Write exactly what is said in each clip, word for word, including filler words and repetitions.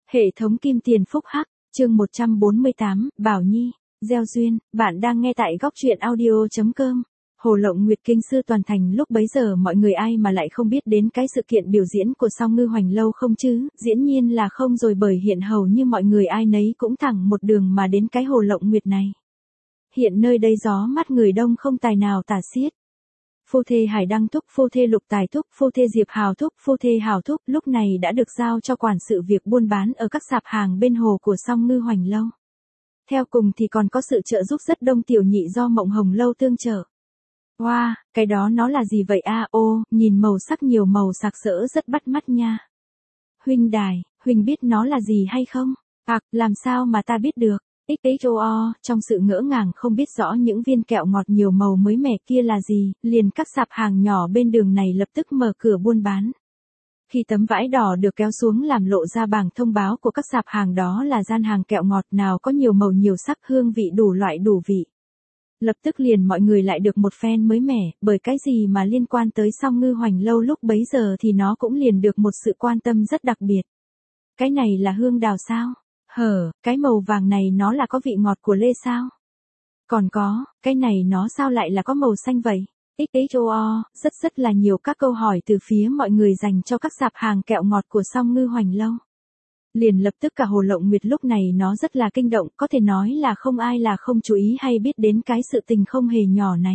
Hệ thống kim tiền phúc hắc, chương một trăm bốn mươi tám, Bảo Nhi, gieo duyên, bạn đang nghe tại góc truyện audio.com. Hồ Lộng Nguyệt kinh sư toàn thành lúc bấy giờ mọi người ai mà lại không biết đến cái sự kiện biểu diễn của Song Ngư Hoành Lâu không chứ, diễn nhiên là không rồi bởi hiện hầu như mọi người ai nấy cũng thẳng một đường mà đến cái Hồ Lộng Nguyệt này. Hiện nơi đây gió mắt người đông không tài nào tả xiết. Phu thê Hải Đăng Thúc, phu thê Lục Tài Thúc, phu thê Diệp Hào Thúc, phu thê Hào Thúc lúc này đã được giao cho quản sự việc buôn bán ở các sạp hàng bên hồ của Song Ngư Hoành Lâu. Theo cùng thì còn có sự trợ giúp rất đông tiểu nhị do Mộng Hồng Lâu tương trợ. Wow, cái đó nó là gì vậy a? Ô, nhìn màu sắc nhiều màu sặc sỡ rất bắt mắt nha. Huynh đài, huynh biết nó là gì hay không? Ặc, làm sao mà ta biết được? ích ích ô o, trong sự ngỡ ngàng không biết rõ những viên kẹo ngọt nhiều màu mới mẻ kia là gì, liền các sạp hàng nhỏ bên đường này lập tức mở cửa buôn bán. Khi tấm vải đỏ được kéo xuống làm lộ ra bảng thông báo của các sạp hàng đó là gian hàng kẹo ngọt nào có nhiều màu nhiều sắc hương vị đủ loại đủ vị. Lập tức liền mọi người lại được một phen mới mẻ, bởi cái gì mà liên quan tới Song Ngư Hoành Lâu lúc bấy giờ thì nó cũng liền được một sự quan tâm rất đặc biệt. Cái này là hương đào sao? Hở, cái màu vàng này nó là có vị ngọt của lê sao? Còn có, cái này nó sao lại là có màu xanh vậy? ích ích ô o, rất rất là nhiều các câu hỏi từ phía mọi người dành cho các sạp hàng kẹo ngọt của Song Ngư Hoành Lâu. Liền lập tức cả Hồ Lộng Nguyệt lúc này nó rất là kinh động, có thể nói là không ai là không chú ý hay biết đến cái sự tình không hề nhỏ này.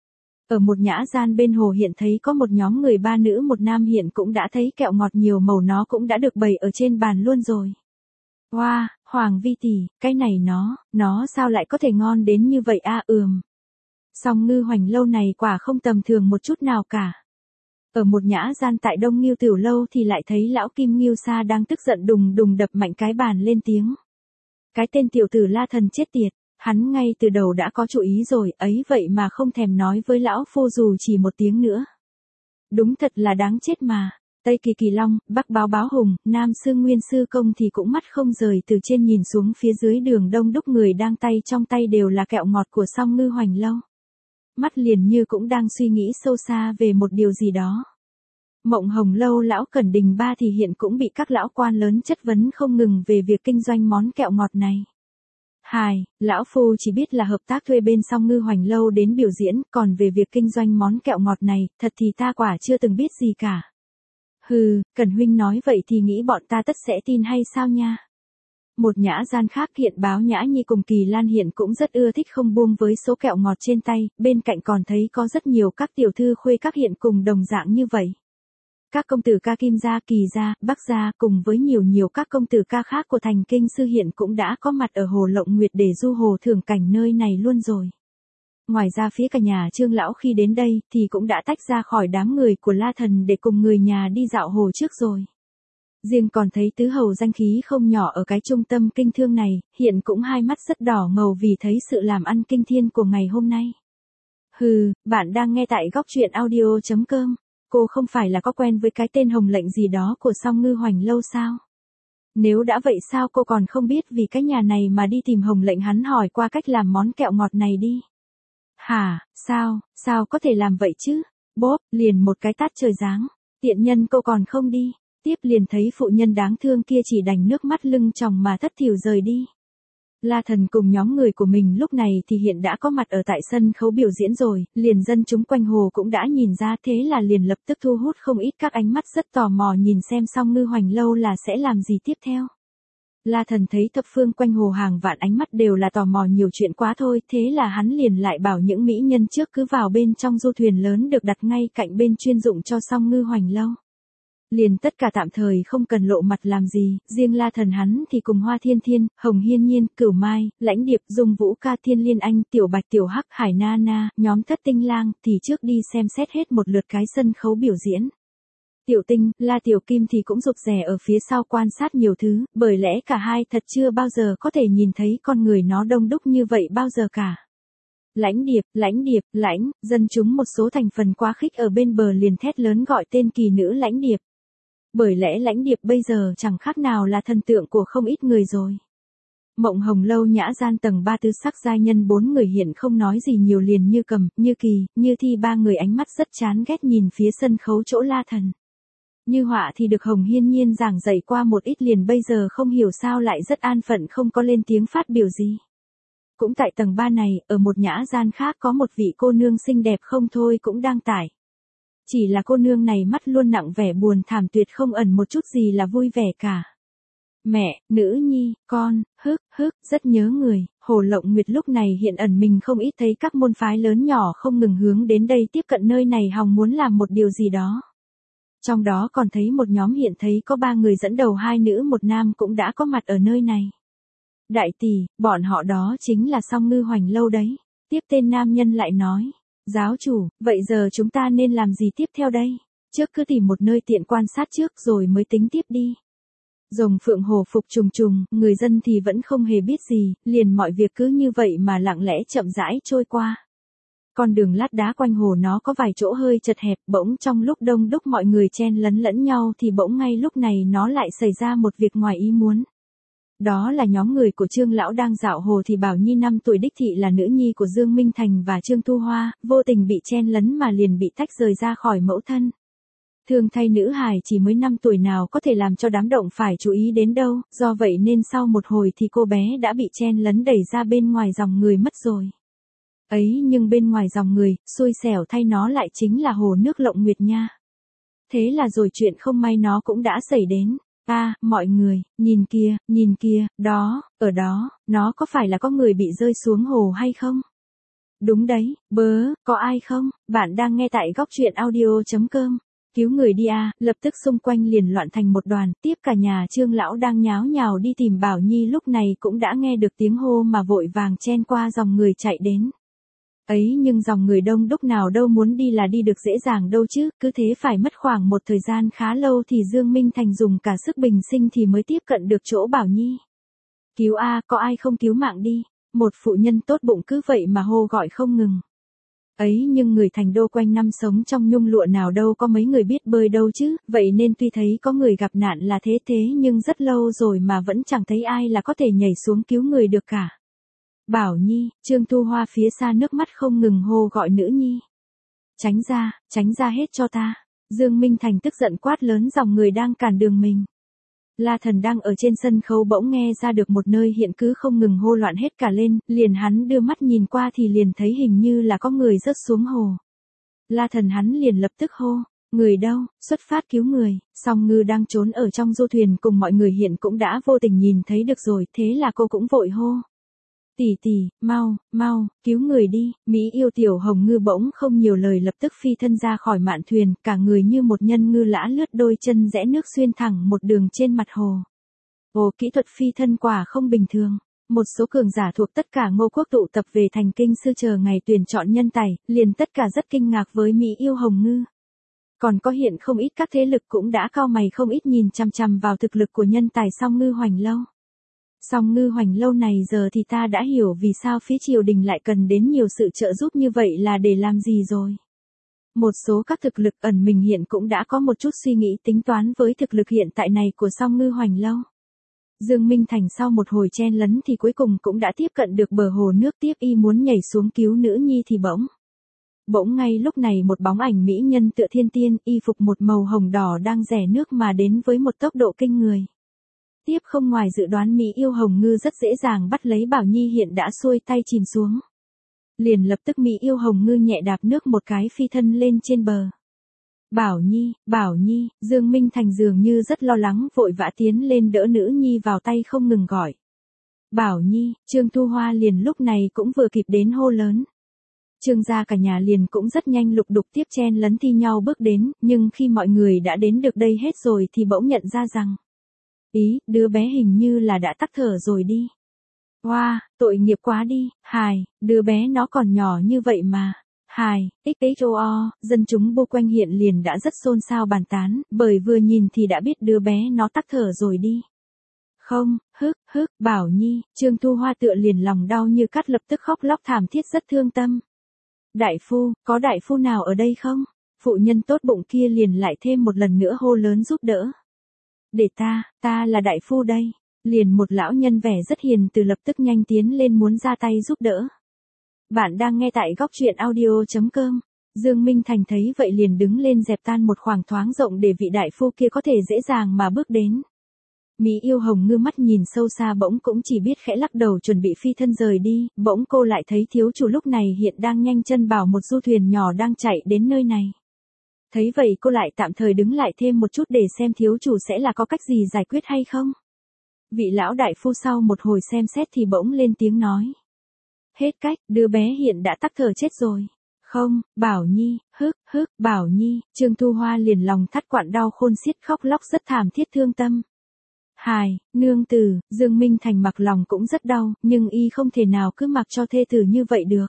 Ở một nhã gian bên hồ hiện thấy có một nhóm người ba nữ một nam hiện cũng đã thấy kẹo ngọt nhiều màu nó cũng đã được bày ở trên bàn luôn rồi. Wow, Hoàng Vi tỷ, cái này nó, nó sao lại có thể ngon đến như vậy a? Ừm. Song Ngư Hoành Lâu này quả không tầm thường một chút nào cả. Ở một nhã gian tại Đông Ngưu Tiểu Lâu thì lại thấy lão Kim Ngưu Sa đang tức giận đùng đùng đập mạnh cái bàn lên tiếng. Cái tên tiểu tử La Thần chết tiệt, hắn ngay từ đầu đã có chủ ý rồi, ấy vậy mà không thèm nói với lão phu dù chỉ một tiếng nữa. Đúng thật là đáng chết mà. Tây Kỳ Kỳ Long, Bắc Báo Báo Hùng, Nam Sương Nguyên Sư Công thì cũng mắt không rời từ trên nhìn xuống phía dưới đường đông đúc người đang tay trong tay đều là kẹo ngọt của Song Ngư Hoành Lâu. Mắt liền như cũng đang suy nghĩ sâu xa về một điều gì đó. Mộng Hồng Lâu lão Cẩn Đình Ba thì hiện cũng bị các lão quan lớn chất vấn không ngừng về việc kinh doanh món kẹo ngọt này. Hài, lão phu chỉ biết là hợp tác thuê bên Song Ngư Hoành Lâu đến biểu diễn, còn về việc kinh doanh món kẹo ngọt này, thật thì ta quả chưa từng biết gì cả. Hừ, Cẩn huynh nói vậy thì nghĩ bọn ta tất sẽ tin hay sao nha? Một nhã gian khác hiện Báo Nhã Nhi cùng Kỳ Lan hiện cũng rất ưa thích không buông với số kẹo ngọt trên tay, bên cạnh còn thấy có rất nhiều các tiểu thư khuê các hiện cùng đồng dạng như vậy. Các công tử ca Kim gia, Kỳ gia, Bắc gia cùng với nhiều nhiều các công tử ca khác của thành kinh sư hiện cũng đã có mặt ở Hồ Lộng Nguyệt để du hồ thưởng cảnh nơi này luôn rồi. Ngoài ra phía cả nhà Trương lão khi đến đây thì cũng đã tách ra khỏi đám người của La Thần để cùng người nhà đi dạo hồ trước rồi. Riêng còn thấy tứ hầu danh khí không nhỏ ở cái trung tâm kinh thương này, hiện cũng hai mắt rất đỏ ngầu vì thấy sự làm ăn kinh thiên của ngày hôm nay. Hừ, bạn đang nghe tại góc truyện audio.com. Cô không phải là có quen với cái tên Hồng Lệnh gì đó của Song Ngư Hoành Lâu sao? Nếu đã vậy sao cô còn không biết vì cái nhà này mà đi tìm Hồng Lệnh hắn hỏi qua cách làm món kẹo ngọt này đi. Hả, sao, sao có thể làm vậy chứ? Bốp, liền một cái tát trời giáng. Tiện nhân cô còn không đi. Tiếp liền thấy phụ nhân đáng thương kia chỉ đành nước mắt lưng tròng mà thất thểu rời đi. La Thần cùng nhóm người của mình lúc này thì hiện đã có mặt ở tại sân khấu biểu diễn rồi, liền dân chúng quanh hồ cũng đã nhìn ra thế là liền lập tức thu hút không ít các ánh mắt rất tò mò nhìn xem Song Ngư Hoành Lâu là sẽ làm gì tiếp theo. La Thần thấy thập phương quanh hồ hàng vạn ánh mắt đều là tò mò nhiều chuyện quá thôi, thế là hắn liền lại bảo những mỹ nhân trước cứ vào bên trong du thuyền lớn được đặt ngay cạnh bên chuyên dụng cho Song Ngư Hoành Lâu. Liền tất cả tạm thời không cần lộ mặt làm gì, riêng La Thần hắn thì cùng Hoa Thiên Thiên, Hồng Hiên Nhiên, Cửu Mai, Lãnh Điệp, Dung Vũ Ca, Thiên Liên Anh, Tiểu Bạch, Tiểu Hắc, Hải Na Na, nhóm Thất Tinh Lang thì trước đi xem xét hết một lượt cái sân khấu biểu diễn. Tiểu Tinh, La Tiểu Kim thì cũng rụt rè ở phía sau quan sát nhiều thứ, bởi lẽ cả hai thật chưa bao giờ có thể nhìn thấy con người nó đông đúc như vậy bao giờ cả. Lãnh Điệp, Lãnh Điệp, Lãnh, dân chúng một số thành phần quá khích ở bên bờ liền thét lớn gọi tên kỳ nữ Lãnh Điệp. Bởi lẽ Lãnh Điệp bây giờ chẳng khác nào là thần tượng của không ít người rồi. Mộng Hồng Lâu nhã gian tầng ba tư sắc giai nhân bốn người hiện không nói gì nhiều liền như Cầm, như Kỳ, như Thi ba người ánh mắt rất chán ghét nhìn phía sân khấu chỗ La Thần. Như họa thì được Hồng Hiên Nhiên giảng dạy qua một ít liền bây giờ không hiểu sao lại rất an phận không có lên tiếng phát biểu gì. Cũng tại tầng ba này, ở một nhã gian khác có một vị cô nương xinh đẹp không thôi cũng đang tải. Chỉ là cô nương này mắt luôn nặng vẻ buồn thảm tuyệt không ẩn một chút gì là vui vẻ cả. Mẹ, nữ nhi, con, hức, hức, rất nhớ người. Hồ Lộng Nguyệt lúc này hiện ẩn mình không ít thấy các môn phái lớn nhỏ không ngừng hướng đến đây tiếp cận nơi này hòng muốn làm một điều gì đó. Trong đó còn thấy một nhóm hiện thấy có ba người dẫn đầu hai nữ một nam cũng đã có mặt ở nơi này. Đại tỷ, bọn họ đó chính là Song Ngư Hoành Lâu đấy. Tiếp tên nam nhân lại nói. Giáo chủ, vậy giờ chúng ta nên làm gì tiếp theo đây? Trước cứ tìm một nơi tiện quan sát trước rồi mới tính tiếp đi. Rồng phượng hồ phục trùng trùng, người dân thì vẫn không hề biết gì, liền mọi việc cứ như vậy mà lặng lẽ chậm rãi trôi qua. Con đường lát đá quanh hồ nó có vài chỗ hơi chật hẹp, bỗng trong lúc đông đúc mọi người chen lấn lẫn nhau thì bỗng ngay lúc này nó lại xảy ra một việc ngoài ý muốn. Đó là nhóm người của Trương Lão đang dạo hồ thì Bảo Nhi năm tuổi đích thị là nữ nhi của Dương Minh Thành và Trương Thu Hoa, vô tình bị chen lấn mà liền bị tách rời ra khỏi mẫu thân. Thương thay nữ hài chỉ mới năm tuổi nào có thể làm cho đám động phải chú ý đến đâu, do vậy nên sau một hồi thì cô bé đã bị chen lấn đẩy ra bên ngoài dòng người mất rồi. Ấy nhưng bên ngoài dòng người, xui xẻo thay nó lại chính là hồ nước Lộng Nguyệt nha. Thế là rồi chuyện không may nó cũng đã xảy đến. A, à, mọi người, nhìn kìa, nhìn kìa, đó, ở đó, nó có phải là có người bị rơi xuống hồ hay không? Đúng đấy, bớ, có ai không? Bạn đang nghe tại góc truyện audio chấm com. Cứu người đi a, lập tức xung quanh liền loạn thành một đoàn, tiếp cả nhà Trương Lão đang nháo nhào đi tìm Bảo Nhi lúc này cũng đã nghe được tiếng hô mà vội vàng chen qua dòng người chạy đến. Ấy nhưng dòng người đông đúc nào đâu muốn đi là đi được dễ dàng đâu chứ, cứ thế phải mất khoảng một thời gian khá lâu thì Dương Minh Thành dùng cả sức bình sinh thì mới tiếp cận được chỗ Bảo Nhi. Cứu a, có ai không cứu mạng đi, một phụ nhân tốt bụng cứ vậy mà hô gọi không ngừng. Ấy nhưng người thành đô quanh năm sống trong nhung lụa nào đâu có mấy người biết bơi đâu chứ, vậy nên tuy thấy có người gặp nạn là thế thế nhưng rất lâu rồi mà vẫn chẳng thấy ai là có thể nhảy xuống cứu người được cả. Bảo Nhi, Trương Thu Hoa phía xa nước mắt không ngừng hô gọi nữ nhi. Tránh ra, tránh ra hết cho ta. Dương Minh Thành tức giận quát lớn dòng người đang cản đường mình. La Thần đang ở trên sân khấu bỗng nghe ra được một nơi hiện cứ không ngừng hô loạn hết cả lên, liền hắn đưa mắt nhìn qua thì liền thấy hình như là có người rớt xuống hồ. La Thần hắn liền lập tức hô, người đâu, xuất phát cứu người. Song Ngư đang trốn ở trong du thuyền cùng mọi người hiện cũng đã vô tình nhìn thấy được rồi, thế là cô cũng vội hô. Tỷ tỷ, mau, mau, cứu người đi. Mỹ yêu tiểu Hồng Ngư bỗng không nhiều lời lập tức phi thân ra khỏi mạn thuyền, cả người như một nhân ngư lã lướt đôi chân rẽ nước xuyên thẳng một đường trên mặt hồ. Ồ, kỹ thuật phi thân quả không bình thường. Một số cường giả thuộc tất cả Ngô quốc tụ tập về thành kinh sư chờ ngày tuyển chọn nhân tài, liền tất cả rất kinh ngạc với Mỹ yêu Hồng Ngư. Còn có hiện không ít các thế lực cũng đã cau mày không ít nhìn chằm chằm vào thực lực của nhân tài Song Ngư Hoành Lâu. Song Ngư Hoành Lâu này giờ thì ta đã hiểu vì sao phía triều đình lại cần đến nhiều sự trợ giúp như vậy là để làm gì rồi. Một số các thực lực ẩn mình hiện cũng đã có một chút suy nghĩ tính toán với thực lực hiện tại này của Song Ngư Hoành Lâu. Dương Minh Thành sau một hồi chen lấn thì cuối cùng cũng đã tiếp cận được bờ hồ nước tiếp y muốn nhảy xuống cứu nữ nhi thì bỗng. Bỗng ngay lúc này một bóng ảnh mỹ nhân tựa thiên tiên y phục một màu hồng đỏ đang rẽ nước mà đến với một tốc độ kinh người. Tiếp không ngoài dự đoán Mỹ yêu Hồng Ngư rất dễ dàng bắt lấy Bảo Nhi hiện đã xuôi tay chìm xuống. Liền lập tức Mỹ yêu Hồng Ngư nhẹ đạp nước một cái phi thân lên trên bờ. Bảo Nhi, Bảo Nhi, Dương Minh Thành dường như rất lo lắng vội vã tiến lên đỡ nữ nhi vào tay không ngừng gọi. Bảo Nhi, Trương Thu Hoa liền lúc này cũng vừa kịp đến hô lớn. Trương gia cả nhà liền cũng rất nhanh lục đục tiếp chen lấn thi nhau bước đến, nhưng khi mọi người đã đến được đây hết rồi thì bỗng nhận ra rằng. Ý, đứa bé hình như là đã tắc thở rồi đi. Wow, tội nghiệp quá đi, hài, đứa bé nó còn nhỏ như vậy mà. Hài, xxo, dân chúng bu quanh hiện liền đã rất xôn xao bàn tán, bởi vừa nhìn thì đã biết đứa bé nó tắc thở rồi đi. Không, hức, hức, Bảo Nhi, Trương Thu Hoa tựa liền lòng đau như cắt lập tức khóc lóc thảm thiết rất thương tâm. Đại phu, có đại phu nào ở đây không? Phụ nhân tốt bụng kia liền lại thêm một lần nữa hô lớn giúp đỡ. Để ta, ta là đại phu đây. Liền một lão nhân vẻ rất hiền từ lập tức nhanh tiến lên muốn ra tay giúp đỡ. Bạn đang nghe tại góc truyện audio chấm com. Dương Minh Thành thấy vậy liền đứng lên dẹp tan một khoảng thoáng rộng để vị đại phu kia có thể dễ dàng mà bước đến. Mỹ Yêu Hồng ngư mắt nhìn sâu xa bỗng cũng chỉ biết khẽ lắc đầu chuẩn bị phi thân rời đi, bỗng cô lại thấy thiếu chủ lúc này hiện đang nhanh chân bảo một du thuyền nhỏ đang chạy đến nơi này. Thấy vậy cô lại tạm thời đứng lại thêm một chút để xem thiếu chủ sẽ là có cách gì giải quyết hay không. Vị lão đại phu sau một hồi xem xét thì bỗng lên tiếng nói. Hết cách, đứa bé hiện đã tắc thở chết rồi. Không, Bảo Nhi, hức, hức, Bảo Nhi, Trương Thu Hoa liền lòng thắt quặn đau khôn xiết khóc lóc rất thảm thiết thương tâm. Hài, nương tử, Dương Minh Thành mặc lòng cũng rất đau, nhưng y không thể nào cứ mặc cho thê tử như vậy được.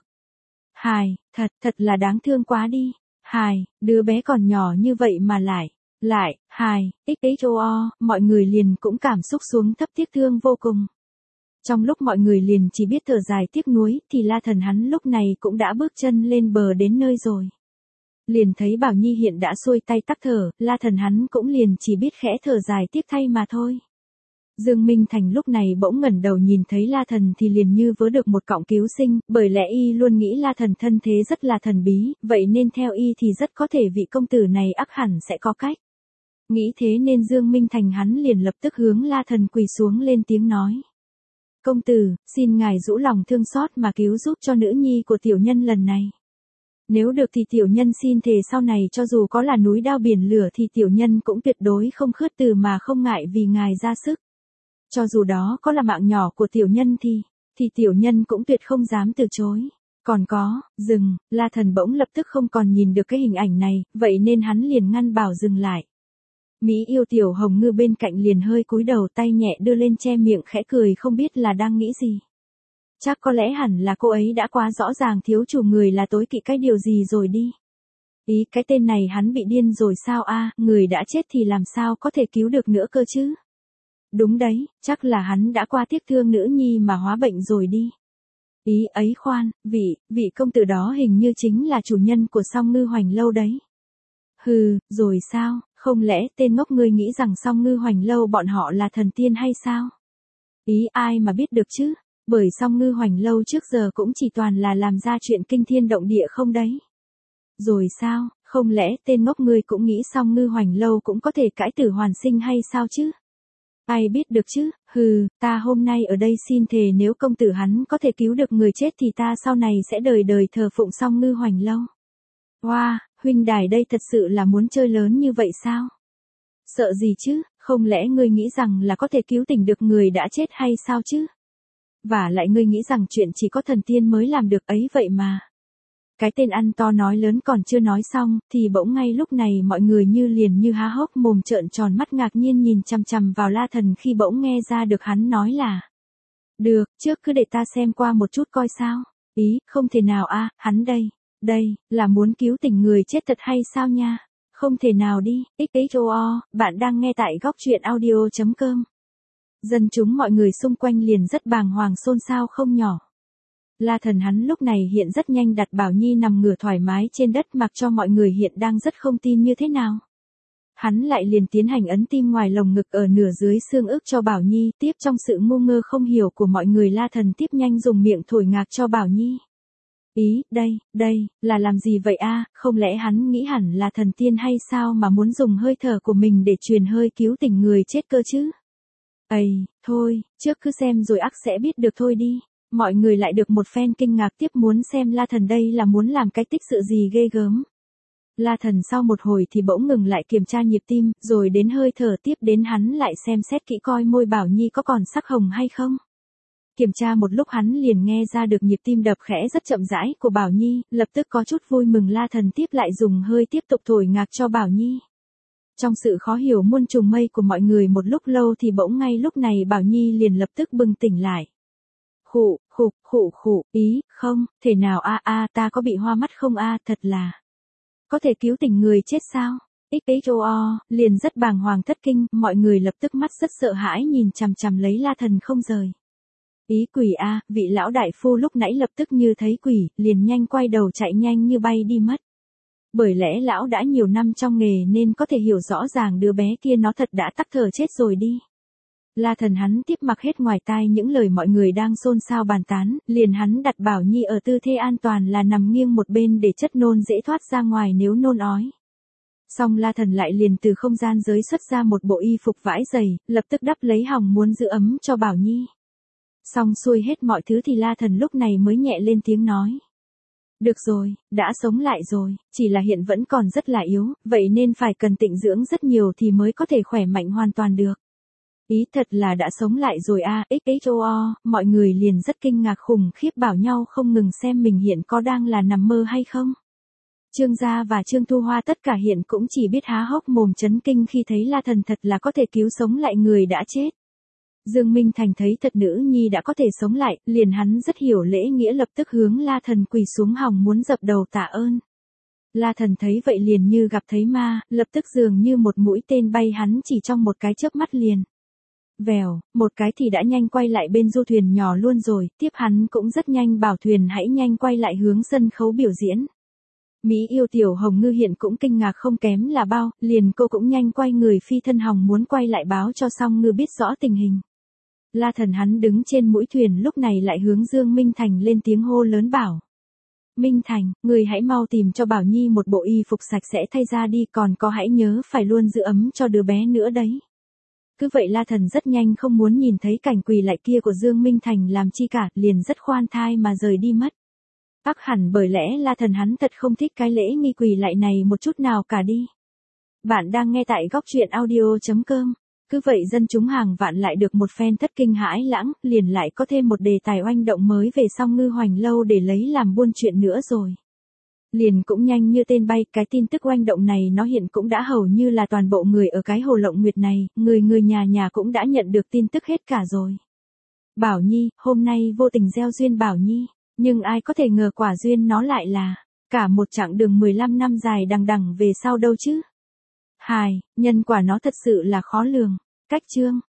Hài, thật, thật là đáng thương quá đi. Hài, đứa bé còn nhỏ như vậy mà lại, lại, hài, xxo, mọi người liền cũng cảm xúc xuống thấp tiếc thương vô cùng. Trong lúc mọi người liền chỉ biết thở dài tiếc nuối, thì La Thần hắn lúc này cũng đã bước chân lên bờ đến nơi rồi. Liền thấy Bảo Nhi hiện đã xuôi tay tắc thở, La Thần hắn cũng liền chỉ biết khẽ thở dài tiếc thay mà thôi. Dương Minh Thành lúc này bỗng ngẩng đầu nhìn thấy La Thần thì liền như vớ được một cọng cứu sinh, bởi lẽ y luôn nghĩ La Thần thân thế rất là thần bí, vậy nên theo y thì rất có thể vị công tử này ắt hẳn sẽ có cách. Nghĩ thế nên Dương Minh Thành hắn liền lập tức hướng La Thần quỳ xuống lên tiếng nói. Công tử, xin ngài rũ lòng thương xót mà cứu giúp cho nữ nhi của tiểu nhân lần này. Nếu được thì tiểu nhân xin thề sau này cho dù có là núi đao biển lửa thì tiểu nhân cũng tuyệt đối không khước từ mà không ngại vì ngài ra sức. Cho dù đó có là mạng nhỏ của tiểu nhân thì, thì tiểu nhân cũng tuyệt không dám từ chối. Còn có, dừng, La Thần bỗng lập tức không còn nhìn được cái hình ảnh này, vậy nên hắn liền ngăn bảo dừng lại. Mỹ Yêu Tiểu Hồng Ngư bên cạnh liền hơi cúi đầu tay nhẹ đưa lên che miệng khẽ cười không biết là đang nghĩ gì. Chắc có lẽ hẳn là cô ấy đã quá rõ ràng thiếu chủ người là tối kỵ cái điều gì rồi đi. Ý cái tên này hắn bị điên rồi sao a, người đã chết thì làm sao có thể cứu được nữa cơ chứ. Đúng đấy, chắc là hắn đã qua tiếc thương nữ nhi mà hóa bệnh rồi đi. Ý ấy khoan, vị, vị công tử đó hình như chính là chủ nhân của Song Ngư Hoành Lâu đấy. Hừ, rồi sao, không lẽ tên ngốc ngươi nghĩ rằng Song Ngư Hoành Lâu bọn họ là thần tiên hay sao? Ý ai mà biết được chứ, bởi Song Ngư Hoành Lâu trước giờ cũng chỉ toàn là làm ra chuyện kinh thiên động địa không đấy. Rồi sao, không lẽ tên ngốc ngươi cũng nghĩ Song Ngư Hoành Lâu cũng có thể cãi tử hoàn sinh hay sao chứ? Ai biết được chứ, hừ, ta hôm nay ở đây xin thề nếu công tử hắn có thể cứu được người chết thì ta sau này sẽ đời đời thờ phụng Song Ngư Hoành Lâu. Wow, huynh đài đây thật sự là muốn chơi lớn như vậy sao? Sợ gì chứ, không lẽ ngươi nghĩ rằng là có thể cứu tỉnh được người đã chết hay sao chứ? Và lại ngươi nghĩ rằng chuyện chỉ có thần tiên mới làm được ấy vậy mà. Cái tên ăn to nói lớn còn chưa nói xong, thì bỗng ngay lúc này mọi người như liền như há hốc mồm trợn tròn mắt ngạc nhiên nhìn chằm chằm vào La Thần khi bỗng nghe ra được hắn nói là. Được, trước cứ để ta xem qua một chút coi sao. Ý, không thể nào a, hắn đây, đây, là muốn cứu tỉnh người chết thật hay sao nha? Không thể nào đi, xxo, bạn đang nghe tại góc truyện audio chấm com. Dân chúng mọi người xung quanh liền rất bàng hoàng xôn xao không nhỏ. La Thần hắn lúc này hiện rất nhanh đặt Bảo Nhi nằm ngửa thoải mái trên đất mặc cho mọi người hiện đang rất không tin như thế nào. Hắn lại liền tiến hành ấn tim ngoài lồng ngực ở nửa dưới xương ức cho Bảo Nhi, tiếp trong sự ngu ngơ không hiểu của mọi người La Thần tiếp nhanh dùng miệng thổi ngạc cho Bảo Nhi. Ý, đây, đây, là làm gì vậy a? Không lẽ hắn nghĩ hẳn là thần tiên hay sao mà muốn dùng hơi thở của mình để truyền hơi cứu tỉnh người chết cơ chứ? Ây, thôi, trước cứ xem rồi ắt sẽ biết được thôi đi. Mọi người lại được một phen kinh ngạc tiếp muốn xem La Thần đây là muốn làm cái tích sự gì ghê gớm. La Thần sau một hồi thì bỗng ngừng lại kiểm tra nhịp tim, rồi đến hơi thở tiếp đến hắn lại xem xét kỹ coi môi Bảo Nhi có còn sắc hồng hay không. Kiểm tra một lúc hắn liền nghe ra được nhịp tim đập khẽ rất chậm rãi của Bảo Nhi, lập tức có chút vui mừng La Thần tiếp lại dùng hơi tiếp tục thổi ngạc cho Bảo Nhi. Trong sự khó hiểu muôn trùng mây của mọi người một lúc lâu thì bỗng ngay lúc này Bảo Nhi liền lập tức bừng tỉnh lại. Khụ, khụ, khụ khụ, ý, không, thể nào a a ta có bị hoa mắt không a thật là. Có thể cứu tỉnh người chết sao? xxo, liền rất bàng hoàng thất kinh, mọi người lập tức mắt rất sợ hãi nhìn chằm chằm lấy La Thần không rời. Ý quỷ a, vị lão đại phu lúc nãy lập tức như thấy quỷ, liền nhanh quay đầu chạy nhanh như bay đi mất. Bởi lẽ lão đã nhiều năm trong nghề nên có thể hiểu rõ ràng đứa bé kia nó thật đã tắc thở chết rồi đi. La Thần hắn tiếp mặc hết ngoài tai những lời mọi người đang xôn xao bàn tán, liền hắn đặt Bảo Nhi ở tư thế an toàn là nằm nghiêng một bên để chất nôn dễ thoát ra ngoài nếu nôn ói. Xong La Thần lại liền từ không gian giới xuất ra một bộ y phục vải dày, lập tức đắp lấy hòng muốn giữ ấm cho Bảo Nhi. Xong xuôi hết mọi thứ thì La Thần lúc này mới nhẹ lên tiếng nói. Được rồi, đã sống lại rồi, chỉ là hiện vẫn còn rất là yếu, vậy nên phải cần tịnh dưỡng rất nhiều thì mới có thể khỏe mạnh hoàn toàn được. Ý thật là đã sống lại rồi a, à, ích ích ô o, mọi người liền rất kinh ngạc khủng khiếp bảo nhau không ngừng xem mình hiện có đang là nằm mơ hay không. Trương Gia và Trương Thu Hoa tất cả hiện cũng chỉ biết há hốc mồm chấn kinh khi thấy La Thần thật là có thể cứu sống lại người đã chết. Dương Minh Thành thấy thật nữ nhi đã có thể sống lại, liền hắn rất hiểu lễ nghĩa lập tức hướng La Thần quỳ xuống hòng muốn dập đầu tạ ơn. La Thần thấy vậy liền như gặp thấy ma, lập tức dường như một mũi tên bay hắn chỉ trong một cái chớp mắt liền. Vèo, một cái thì đã nhanh quay lại bên du thuyền nhỏ luôn rồi, tiếp hắn cũng rất nhanh bảo thuyền hãy nhanh quay lại hướng sân khấu biểu diễn. Mỹ yêu tiểu Hồng Ngư hiện cũng kinh ngạc không kém là bao, liền cô cũng nhanh quay người phi thân hòng muốn quay lại báo cho Song Ngư biết rõ tình hình. La Thần hắn đứng trên mũi thuyền lúc này lại hướng Dương Minh Thành lên tiếng hô lớn bảo. Minh Thành, người hãy mau tìm cho Bảo Nhi một bộ y phục sạch sẽ thay ra đi, còn có hãy nhớ phải luôn giữ ấm cho đứa bé nữa đấy. Cứ vậy La Thần rất nhanh không muốn nhìn thấy cảnh quỳ lại kia của Dương Minh Thành làm chi cả, liền rất khoan thai mà rời đi mất. Ác hẳn bởi lẽ La Thần hắn thật không thích cái lễ nghi quỳ lại này một chút nào cả đi. Bạn đang nghe tại góc truyện audio chấm com. Cứ vậy dân chúng hàng vạn lại được một phen thất kinh hãi lãng, liền lại có thêm một đề tài oanh động mới về Song Ngư Hoành Lâu để lấy làm buôn chuyện nữa rồi. Liền cũng nhanh như tên bay, cái tin tức oanh động này nó hiện cũng đã hầu như là toàn bộ người ở cái Hồ Lộng Nguyệt này, người người nhà nhà cũng đã nhận được tin tức hết cả rồi. Bảo Nhi, hôm nay vô tình gieo duyên Bảo Nhi, nhưng ai có thể ngờ quả duyên nó lại là cả một chặng đường mười lăm năm dài đằng đằng về sau đâu chứ. Hài, nhân quả nó thật sự là khó lường. Cách chương